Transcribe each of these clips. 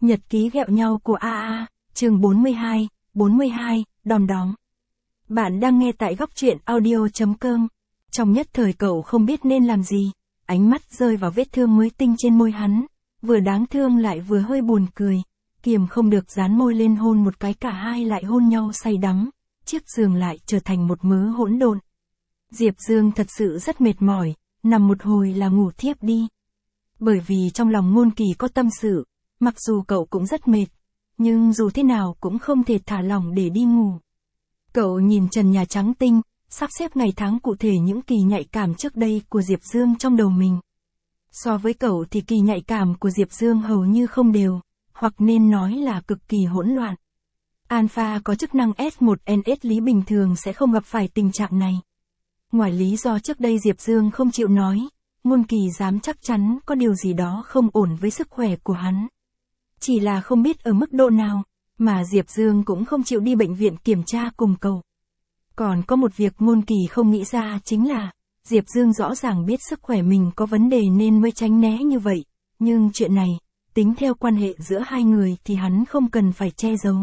Nhật ký ghẹo nhau của AA, chương 42, đom đóm. Bạn đang nghe tại góc truyện audio.com. Trong nhất thời cậu không biết nên làm gì, ánh mắt rơi vào vết thương mới tinh trên môi hắn, vừa đáng thương lại vừa hơi buồn cười, kiềm không được dán môi lên hôn một cái, cả hai lại hôn nhau say đắm, chiếc giường lại trở thành một mớ hỗn độn. Diệp Dương thật sự rất mệt mỏi, nằm một hồi là ngủ thiếp đi. Bởi vì trong lòng Ngôn Kỳ có tâm sự, mặc dù cậu cũng rất mệt, nhưng dù thế nào cũng không thể thả lỏng để đi ngủ. Cậu nhìn trần nhà trắng tinh, sắp xếp ngày tháng cụ thể những kỳ nhạy cảm trước đây của Diệp Dương trong đầu mình. So với cậu thì kỳ nhạy cảm của Diệp Dương hầu như không đều, hoặc nên nói là cực kỳ hỗn loạn. Alpha có chức năng S1NS lý bình thường sẽ không gặp phải tình trạng này. Ngoài lý do trước đây Diệp Dương không chịu nói, Ngôn Kỳ dám chắc chắn có điều gì đó không ổn với sức khỏe của hắn. Chỉ là không biết ở mức độ nào, mà Diệp Dương cũng không chịu đi bệnh viện kiểm tra cùng cậu. Còn có một việc Ngôn Kỳ không nghĩ ra chính là, Diệp Dương rõ ràng biết sức khỏe mình có vấn đề nên mới tránh né như vậy, nhưng chuyện này, tính theo quan hệ giữa hai người thì hắn không cần phải che giấu.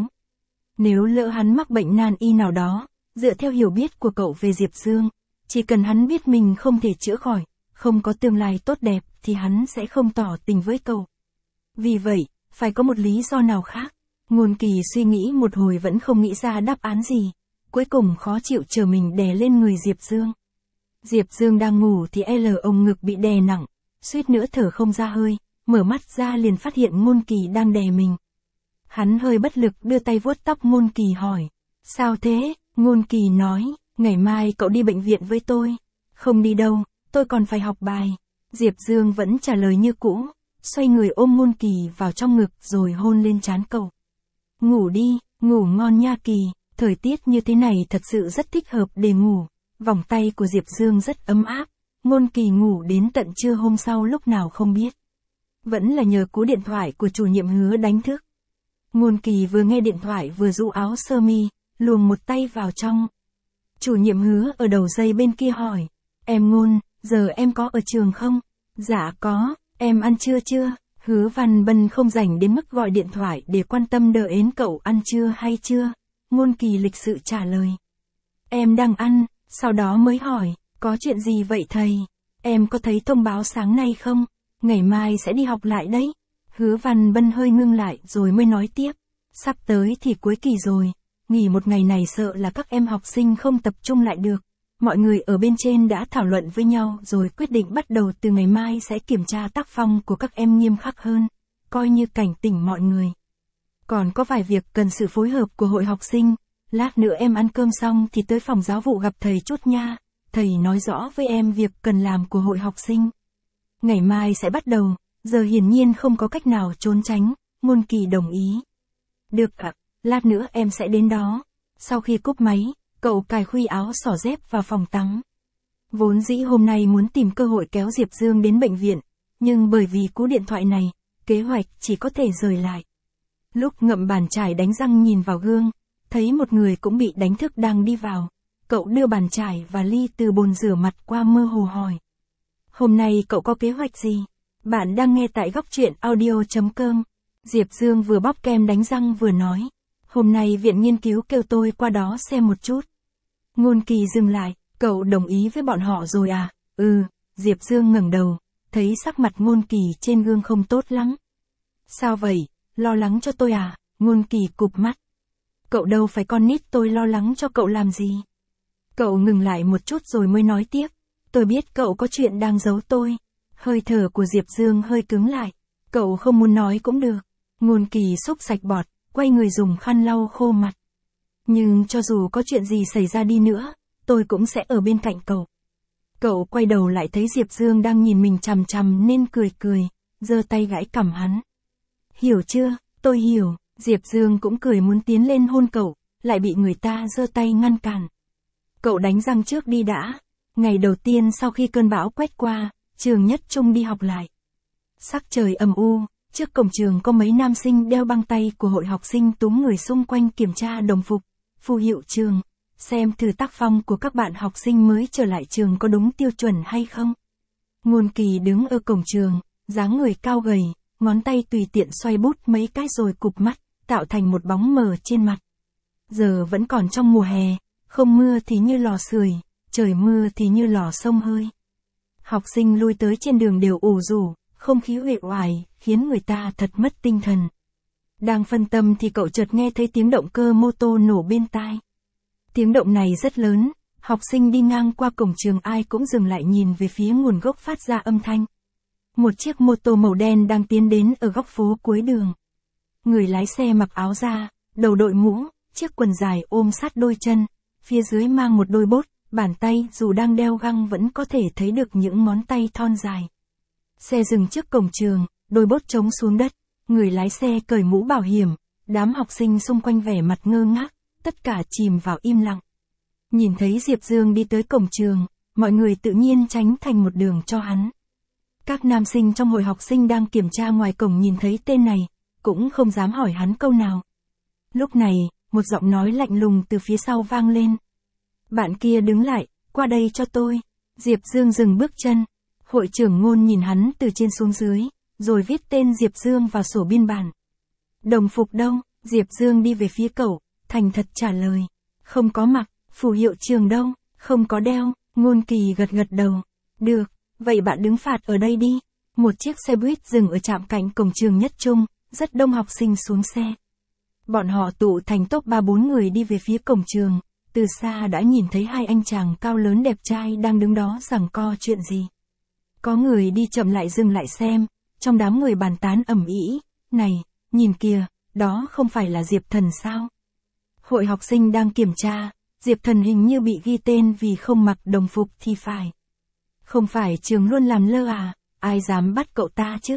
Nếu lỡ hắn mắc bệnh nan y nào đó, dựa theo hiểu biết của cậu về Diệp Dương, chỉ cần hắn biết mình không thể chữa khỏi, không có tương lai tốt đẹp thì hắn sẽ không tỏ tình với cậu. Vì vậy, phải có một lý do nào khác. Ngôn Kỳ suy nghĩ một hồi vẫn không nghĩ ra đáp án gì, cuối cùng khó chịu chờ mình đè lên người Diệp Dương. Diệp Dương đang ngủ thì ôm ngực bị đè nặng, suýt nữa thở không ra hơi, mở mắt ra liền phát hiện Ngôn Kỳ đang đè mình. Hắn hơi bất lực đưa tay vuốt tóc Ngôn Kỳ hỏi, sao thế? Ngôn Kỳ nói, ngày mai cậu đi bệnh viện với tôi. Không đi đâu, tôi còn phải học bài. Diệp Dương vẫn trả lời như cũ, xoay người ôm Ngôn Kỳ vào trong ngực rồi hôn lên trán cậu. Ngủ đi, ngủ ngon nha Kỳ, thời tiết như thế này thật sự rất thích hợp để ngủ. Vòng tay của Diệp Dương rất ấm áp, Ngôn Kỳ ngủ đến tận trưa hôm sau lúc nào không biết. Vẫn là nhờ cú điện thoại của chủ nhiệm Hứa đánh thức. Ngôn Kỳ vừa nghe điện thoại vừa rũ áo sơ mi, luồn một tay vào trong. Chủ nhiệm Hứa ở đầu dây bên kia hỏi, em Ngôn, giờ em có ở trường không? Dạ có, em ăn trưa chưa? Hứa Văn Bân không rảnh đến mức gọi điện thoại để quan tâm đợi đến cậu ăn trưa hay chưa. Ngôn Kỳ lịch sự trả lời. Em đang ăn, sau đó mới hỏi, có chuyện gì vậy thầy? Em có thấy thông báo sáng nay không? Ngày mai sẽ đi học lại đấy. Hứa Văn Bân hơi ngưng lại rồi mới nói tiếp. Sắp tới thì cuối kỳ rồi, nghỉ một ngày này sợ là các em học sinh không tập trung lại được. Mọi người ở bên trên đã thảo luận với nhau rồi quyết định bắt đầu từ ngày mai sẽ kiểm tra tác phong của các em nghiêm khắc hơn, coi như cảnh tỉnh mọi người. Còn có vài việc cần sự phối hợp của hội học sinh, lát nữa em ăn cơm xong thì tới phòng giáo vụ gặp thầy chút nha, thầy nói rõ với em việc cần làm của hội học sinh. Ngày mai sẽ bắt đầu, giờ hiển nhiên không có cách nào trốn tránh, Ngôn Kỳ đồng ý. Được ạ, lát nữa em sẽ đến đó. Sau khi cúp máy, cậu cài khuy áo xỏ dép vào phòng tắm. Vốn dĩ hôm nay muốn tìm cơ hội kéo Diệp Dương đến bệnh viện, nhưng bởi vì cú điện thoại này, kế hoạch chỉ có thể rời lại. Lúc ngậm bàn chải đánh răng nhìn vào gương, thấy một người cũng bị đánh thức đang đi vào. Cậu đưa bàn chải và ly từ bồn rửa mặt qua mơ hồ hỏi. Hôm nay cậu có kế hoạch gì? Bạn đang nghe tại góc truyện audio.com. Diệp Dương vừa bóp kem đánh răng vừa nói. Hôm nay viện nghiên cứu kêu tôi qua đó xem một chút. Ngôn Kỳ dừng lại, cậu đồng ý với bọn họ rồi à? Ừ, Diệp Dương ngẩng đầu, thấy sắc mặt Ngôn Kỳ trên gương không tốt lắm. Sao vậy, lo lắng cho tôi à? Ngôn Kỳ cụp mắt. Cậu đâu phải con nít tôi lo lắng cho cậu làm gì? Cậu ngừng lại một chút rồi mới nói tiếp. Tôi biết cậu có chuyện đang giấu tôi. Hơi thở của Diệp Dương hơi cứng lại. Cậu không muốn nói cũng được. Ngôn Kỳ xúc sạch bọt, quay người dùng khăn lau khô mặt. Nhưng cho dù có chuyện gì xảy ra đi nữa, tôi cũng sẽ ở bên cạnh cậu. Cậu quay đầu lại thấy Diệp Dương đang nhìn mình chằm chằm nên cười, giơ tay gãi cằm hắn. Hiểu chưa, tôi hiểu. Diệp Dương cũng cười muốn tiến lên hôn cậu, lại bị người ta giơ tay ngăn cản. Cậu đánh răng trước đi đã. Ngày đầu tiên sau khi cơn bão quét qua, trường Nhất Trung đi học lại. Sắc trời âm u, trước cổng trường có mấy nam sinh đeo băng tay của hội học sinh túm người xung quanh kiểm tra đồng phục, phù hiệu trường, xem thử tác phong của các bạn học sinh mới trở lại trường có đúng tiêu chuẩn hay không. Ngôn Kỳ đứng ở cổng trường, dáng người cao gầy, ngón tay tùy tiện xoay bút mấy cái rồi cụp mắt, tạo thành một bóng mờ trên mặt. Giờ vẫn còn trong mùa hè, không mưa thì như lò sưởi, trời mưa thì như lò xông hơi. Học sinh lui tới trên đường đều ủ rũ, không khí uể oải, khiến người ta thật mất tinh thần. Đang phân tâm thì cậu chợt nghe thấy tiếng động cơ mô tô nổ bên tai. Tiếng động này rất lớn, học sinh đi ngang qua cổng trường ai cũng dừng lại nhìn về phía nguồn gốc phát ra âm thanh. Một chiếc mô tô màu đen đang tiến đến ở góc phố cuối đường. Người lái xe mặc áo da, đầu đội mũ, chiếc quần dài ôm sát đôi chân, phía dưới mang một đôi bốt, bàn tay dù đang đeo găng vẫn có thể thấy được những ngón tay thon dài. Xe dừng trước cổng trường, đôi bốt trống xuống đất, người lái xe cởi mũ bảo hiểm, đám học sinh xung quanh vẻ mặt ngơ ngác, tất cả chìm vào im lặng. Nhìn thấy Diệp Dương đi tới cổng trường, mọi người tự nhiên tránh thành một đường cho hắn. Các nam sinh trong hội học sinh đang kiểm tra ngoài cổng nhìn thấy tên này, cũng không dám hỏi hắn câu nào. Lúc này, một giọng nói lạnh lùng từ phía sau vang lên. Bạn kia đứng lại, qua đây cho tôi. Diệp Dương dừng bước chân. Hội trưởng Ngôn nhìn hắn từ trên xuống dưới, rồi viết tên Diệp Dương vào sổ biên bản. Đồng phục đâu? Diệp Dương đi về phía cậu, thành thật trả lời. Không có mặc. Phù hiệu trường đâu? Không có đeo. Ngôn Kỳ gật gật đầu. Được, vậy bạn đứng phạt ở đây đi. Một chiếc xe buýt dừng ở trạm cạnh cổng trường Nhất Trung, rất đông học sinh xuống xe. Bọn họ tụ thành top 3-4 người đi về phía cổng trường, từ xa đã nhìn thấy hai anh chàng cao lớn đẹp trai đang đứng đó giằng co chuyện gì. Có người đi chậm lại dừng lại xem, trong đám người bàn tán ầm ĩ, này, nhìn kìa, đó không phải là Diệp Thần sao? Hội học sinh đang kiểm tra, Diệp Thần hình như bị ghi tên vì không mặc đồng phục thì phải. Không phải trường luôn làm lơ à, ai dám bắt cậu ta chứ?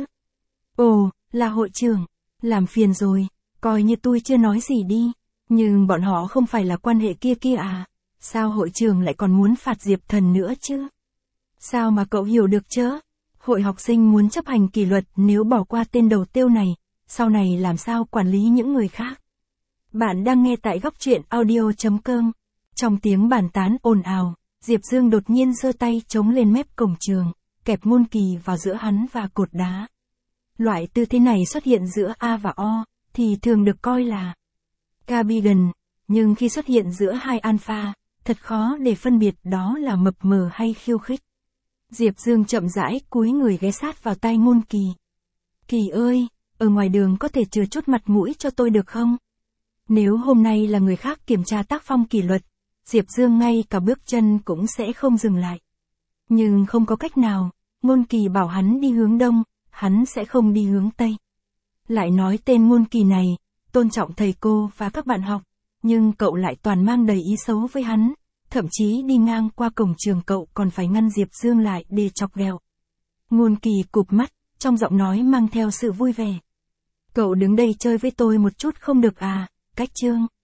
Ồ, là hội trưởng, làm phiền rồi, coi như tôi chưa nói gì đi, nhưng bọn họ không phải là quan hệ kia à, sao hội trưởng lại còn muốn phạt Diệp Thần nữa chứ? Sao mà cậu hiểu được chứ? Hội học sinh muốn chấp hành kỷ luật nếu bỏ qua tên đầu tiêu này, sau này làm sao quản lý những người khác? Bạn đang nghe tại góc truyện audio.com. Trong tiếng bàn tán ồn ào, Diệp Dương đột nhiên giơ tay chống lên mép cổng trường, kẹp Ngôn Kỳ vào giữa hắn và cột đá. Loại tư thế này xuất hiện giữa A và O, thì thường được coi là Cardigan, nhưng khi xuất hiện giữa hai alpha, thật khó để phân biệt đó là mập mờ hay khiêu khích. Diệp Dương chậm rãi cúi người ghé sát vào tai Ngôn Kỳ. Kỳ ơi, ở ngoài đường có thể chừa chút mặt mũi cho tôi được không? Nếu hôm nay là người khác kiểm tra tác phong kỷ luật, Diệp Dương ngay cả bước chân cũng sẽ không dừng lại. Nhưng không có cách nào, Ngôn Kỳ bảo hắn đi hướng đông, hắn sẽ không đi hướng tây. Lại nói tên Ngôn Kỳ này, tôn trọng thầy cô và các bạn học, nhưng cậu lại toàn mang đầy ý xấu với hắn, thậm chí đi ngang qua cổng trường cậu còn phải ngăn Diệp Dương lại để chọc ghẹo. Ngôn Kỳ cụp mắt, trong giọng nói mang theo sự vui vẻ. Cậu đứng đây chơi với tôi một chút không được à, Cách Trương?